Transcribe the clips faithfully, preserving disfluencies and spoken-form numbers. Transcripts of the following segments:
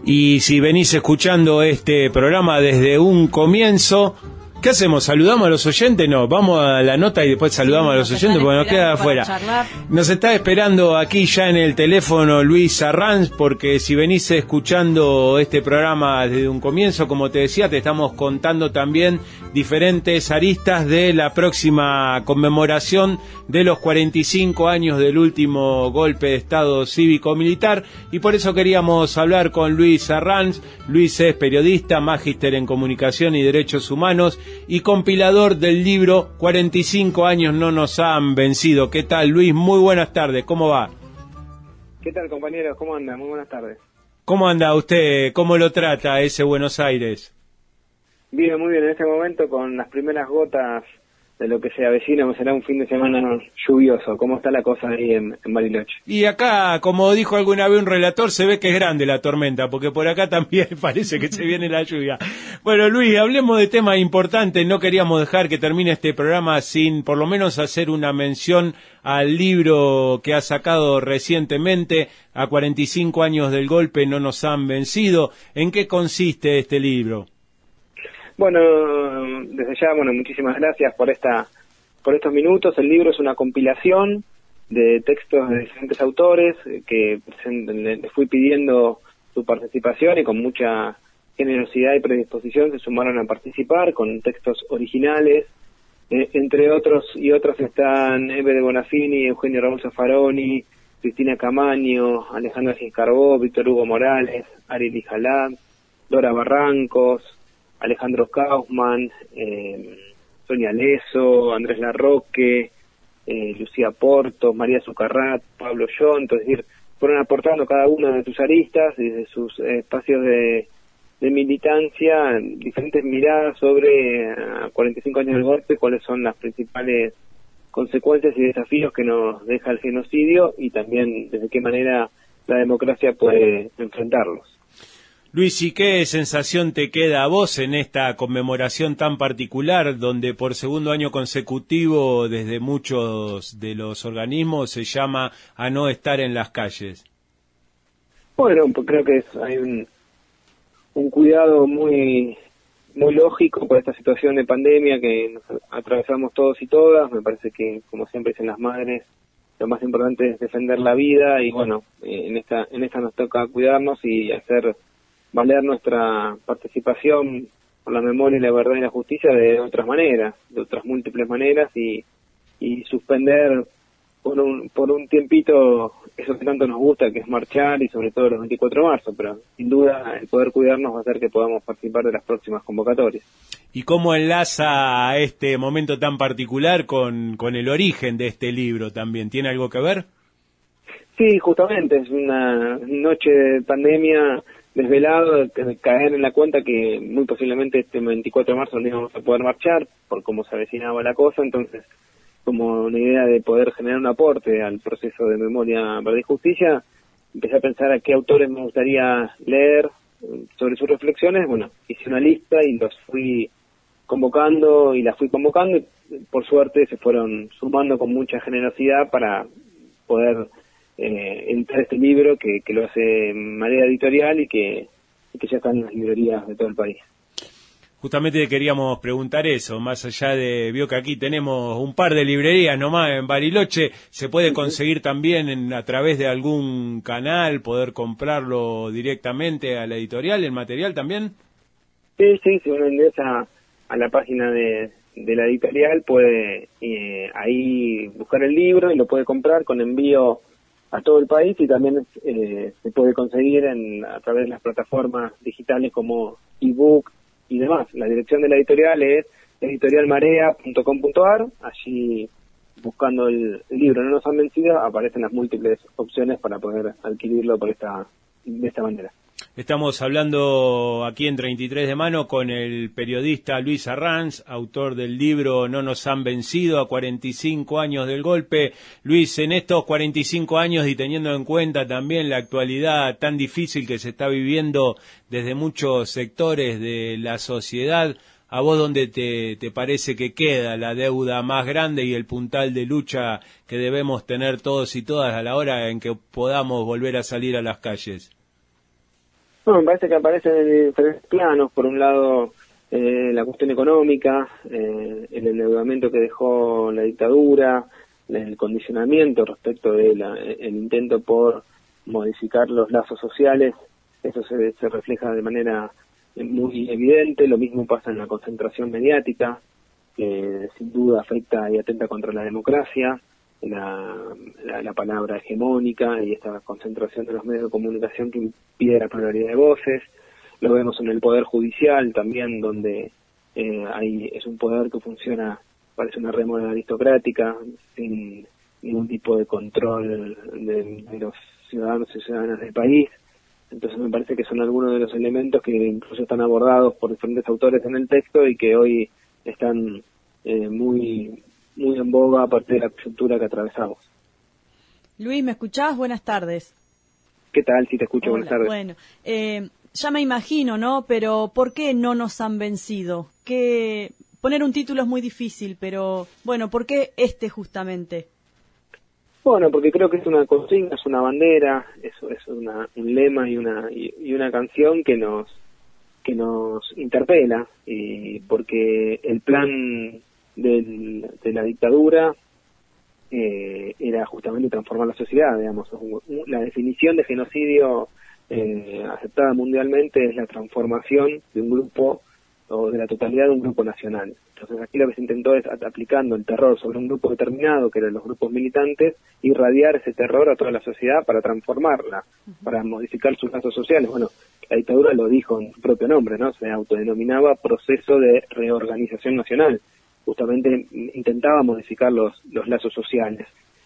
Y si venís escuchando este programa desde un comienzo, ¿qué hacemos? ¿Saludamos a los oyentes? No, vamos a la nota y después saludamos sí, a los oyentes porque nos queda afuera. Nos está esperando aquí ya en el teléfono Luis Arranz, porque si venís escuchando este programa desde un comienzo, como te decía, te estamos contando también diferentes aristas de la próxima conmemoración de los cuarenta y cinco años del último golpe de Estado cívico-militar, y por eso queríamos hablar con Luis Arranz. Luis es periodista, magíster en comunicación y derechos humanos y compilador del libro cuarenta y cinco años no nos han vencido. ¿Qué tal, Luis? Muy buenas tardes, ¿cómo va? ¿Qué tal, compañeros? ¿Cómo anda? Muy buenas tardes. ¿Cómo anda usted? ¿Cómo lo trata ese Buenos Aires? Bien, muy bien, en este momento con las primeras gotas de lo que se avecina, será un fin de semana lluvioso. ¿Cómo está la cosa ahí en, en Bariloche? Y acá, como dijo alguna vez un relator, se ve que es grande la tormenta, porque por acá también parece que se viene la lluvia. Bueno, Luis, hablemos de temas importantes. No queríamos dejar que termine este programa sin por lo menos hacer una mención al libro que ha sacado recientemente, a cuarenta y cinco años del golpe no nos han vencido. ¿En qué consiste este libro? Bueno, desde ya, bueno, muchísimas gracias por esta, por estos minutos. El libro es una compilación de textos de diferentes autores que les fui pidiendo su participación y con mucha generosidad y predisposición se sumaron a participar con textos originales. Eh, entre otros y otros están Eve de Bonafini, Eugenio Raúl Zaffaroni, Cristina Camaño, Alejandra Giscarbó, Víctor Hugo Morales, Ariel Ijalá, Dora Barrancos, Alejandro Kaufman, eh, Sonia Leso, Andrés Larroque, eh, Lucía Porto, María Zucarrat, Pablo Yonto, es decir, fueron aportando cada una de sus aristas y de sus eh, espacios de, de militancia, diferentes miradas sobre eh, cuarenta y cinco años del golpe, cuáles son las principales consecuencias y desafíos que nos deja el genocidio y también desde qué manera la democracia puede enfrentarlos. Luis, ¿y qué sensación te queda a vos en esta conmemoración tan particular, donde por segundo año consecutivo desde muchos de los organismos se llama a no estar en las calles? Bueno, pues creo que es, hay un, un cuidado muy muy lógico por esta situación de pandemia que nos atravesamos todos y todas. Me parece que, como siempre dicen las madres, lo más importante es defender la vida y bueno, en esta en esta nos toca cuidarnos y hacer valer nuestra participación por la memoria y la verdad y la justicia de otras maneras, de otras múltiples maneras y, y suspender por un por un tiempito eso que tanto nos gusta, que es marchar y sobre todo los veinticuatro de marzo, pero sin duda el poder cuidarnos va a hacer que podamos participar de las próximas convocatorias. ¿Y cómo enlaza este momento tan particular con, con el origen de este libro también? ¿Tiene algo que ver? Sí, justamente, es una noche de pandemia desvelado, de caer en la cuenta que muy posiblemente este veinticuatro de marzo no íbamos a poder marchar por cómo se avecinaba la cosa, entonces como una idea de poder generar un aporte al proceso de memoria, verdad y justicia, empecé a pensar a qué autores me gustaría leer sobre sus reflexiones. Bueno, hice una lista y los fui convocando y las fui convocando y por suerte se fueron sumando con mucha generosidad para poder Eh, entrar este libro que, que lo hace manera editorial y que, y que ya está en las librerías de todo el país. Justamente queríamos preguntar eso, más allá de, vio que aquí tenemos un par de librerías nomás en Bariloche, ¿se puede conseguir también en, a través de algún canal, poder comprarlo directamente a la editorial, el material también? Sí, sí, si uno ingresa a la página de, de la editorial puede eh, ahí buscar el libro y lo puede comprar con envío a todo el país y también eh, se puede conseguir en, a través de las plataformas digitales como ebook y demás. La dirección de la editorial es editorial marea punto com punto ar. Allí, buscando el, el libro No nos han vencido, aparecen las múltiples opciones para poder adquirirlo por esta de esta manera. Estamos hablando aquí en treinta y tres de mano con el periodista Luis Arranz, autor del libro No nos han vencido, a cuarenta y cinco años del golpe. Luis, en estos cuarenta y cinco años y teniendo en cuenta también la actualidad tan difícil que se está viviendo desde muchos sectores de la sociedad, ¿a vos dónde te, te parece que queda la deuda más grande y el puntal de lucha que debemos tener todos y todas a la hora en que podamos volver a salir a las calles? No, me parece que aparecen en diferentes planos. Por un lado, eh, la cuestión económica, eh, el endeudamiento que dejó la dictadura, el condicionamiento respecto del el intento por modificar los lazos sociales. Eso se, se refleja de manera muy evidente. Lo mismo pasa en la concentración mediática, que sin duda afecta y atenta contra la democracia, la, la, la palabra hegemónica y esta concentración de los medios de comunicación que impide la pluralidad de voces. Lo vemos en el Poder Judicial también, donde eh, hay es un poder que funciona, parece una rémora aristocrática, sin ningún tipo de control de, de los ciudadanos y ciudadanas del país. Entonces me parece que son algunos de los elementos que incluso están abordados por diferentes autores en el texto y que hoy están eh, muy muy en boga a partir de la coyuntura que atravesamos. Luis, ¿me escuchás? Buenas tardes. ¿Qué tal? Si te escucho, Hola, buenas tardes. Bueno, eh, ya me imagino, ¿no? Pero ¿por qué no nos han vencido? Que poner un título es muy difícil, pero bueno, ¿por qué este justamente? Bueno, porque creo que es una consigna, es una bandera, es, es una, un lema y una y, y una canción que nos que nos interpela, y porque el plan del, de la dictadura eh, era justamente transformar la sociedad, digamos. La definición de genocidio eh, aceptada mundialmente es la transformación de un grupo o de la totalidad de un grupo nacional. Entonces aquí lo que se intentó es, aplicando el terror sobre un grupo determinado, que eran los grupos militantes, irradiar ese terror a toda la sociedad para transformarla, para modificar sus lazos sociales. Bueno, la dictadura lo dijo en su propio nombre, ¿no? Se autodenominaba Proceso de Reorganización Nacional. Justamente intentaba modificar los, los lazos sociales.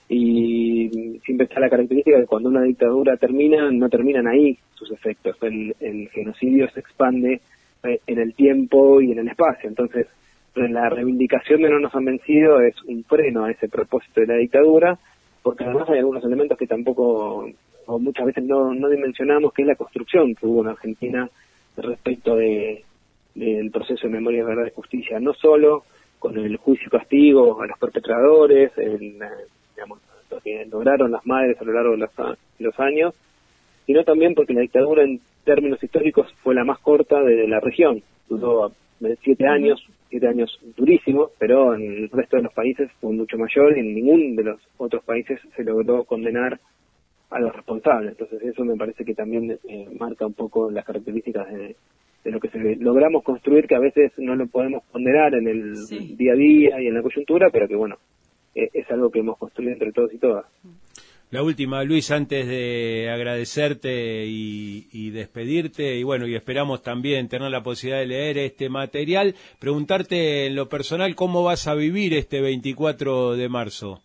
Y siempre está la característica de que cuando una dictadura termina, no terminan ahí sus efectos. El, el genocidio se expande en el tiempo y en el espacio. Entonces, la reivindicación de no nos han vencido es un freno a ese propósito de la dictadura, porque además hay algunos elementos que tampoco, o muchas veces no, no dimensionamos, que es la construcción que hubo en Argentina respecto de del proceso de memoria, verdad y justicia, no solo con el juicio y castigo a los perpetradores, el, digamos, lo que lograron las madres a lo largo de los, de los años, sino también porque la dictadura en términos históricos fue la más corta de la región. Duró siete años, siete años durísimos, pero en el resto de los países fue mucho mayor y en ningún de los otros países se logró condenar a los responsables. Entonces eso me parece que también eh, marca un poco las características de, de lo que se logramos construir, que a veces no lo podemos ponderar en el sí. día a día y en la coyuntura, pero que bueno, eh, es algo que hemos construido entre todos y todas. La última, Luis, antes de agradecerte y, y despedirte, y bueno, y esperamos también tener la posibilidad de leer este material, preguntarte en lo personal cómo vas a vivir este veinticuatro de marzo.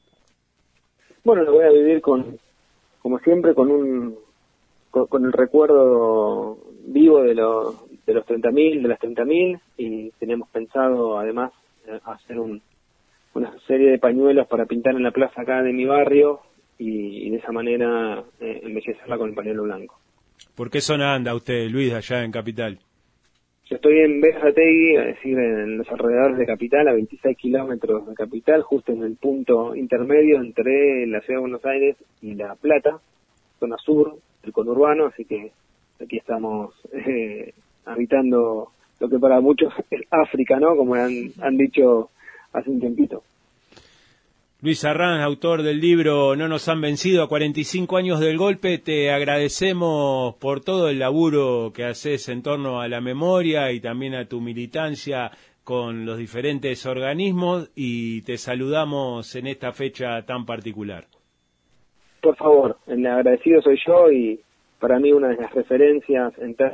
Bueno, lo voy a vivir con, como siempre, con un con, con el recuerdo vivo de, lo, de los treinta mil, de las treinta mil, y tenemos pensado además hacer un, una serie de pañuelos para pintar en la plaza acá de mi barrio, y de esa manera eh, embellecerla con el pañuelo blanco. ¿Por qué zona anda usted, Luis, allá en Capital? Yo estoy en Berazategui, es decir, en los alrededores de Capital, a veintiséis kilómetros de Capital, justo en el punto intermedio entre la Ciudad de Buenos Aires y La Plata, zona sur del conurbano, así que aquí estamos eh, habitando lo que para muchos es África, ¿no? Como han, han dicho hace un tiempito. Luis Arranz, autor del libro No nos han vencido, a cuarenta y cinco años del golpe, te agradecemos por todo el laburo que haces en torno a la memoria y también a tu militancia con los diferentes organismos, y te saludamos en esta fecha tan particular. Por favor, el agradecido soy yo, y para mí una de las referencias en ter...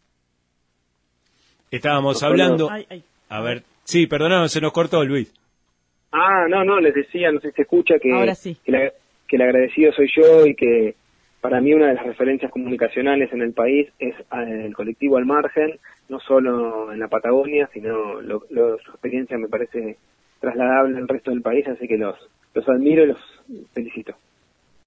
Estábamos hablando... Ay, ay. A ver, sí, perdonad, se nos cortó, Luis. Ah, no, no, les decía, no sé si se escucha, que, Ahora sí. que, la, que el agradecido soy yo, y que para mí una de las referencias comunicacionales en el país es el colectivo Al Margen, no solo en la Patagonia, sino lo, lo, su experiencia me parece trasladable al resto del país, así que los, los admiro y los felicito.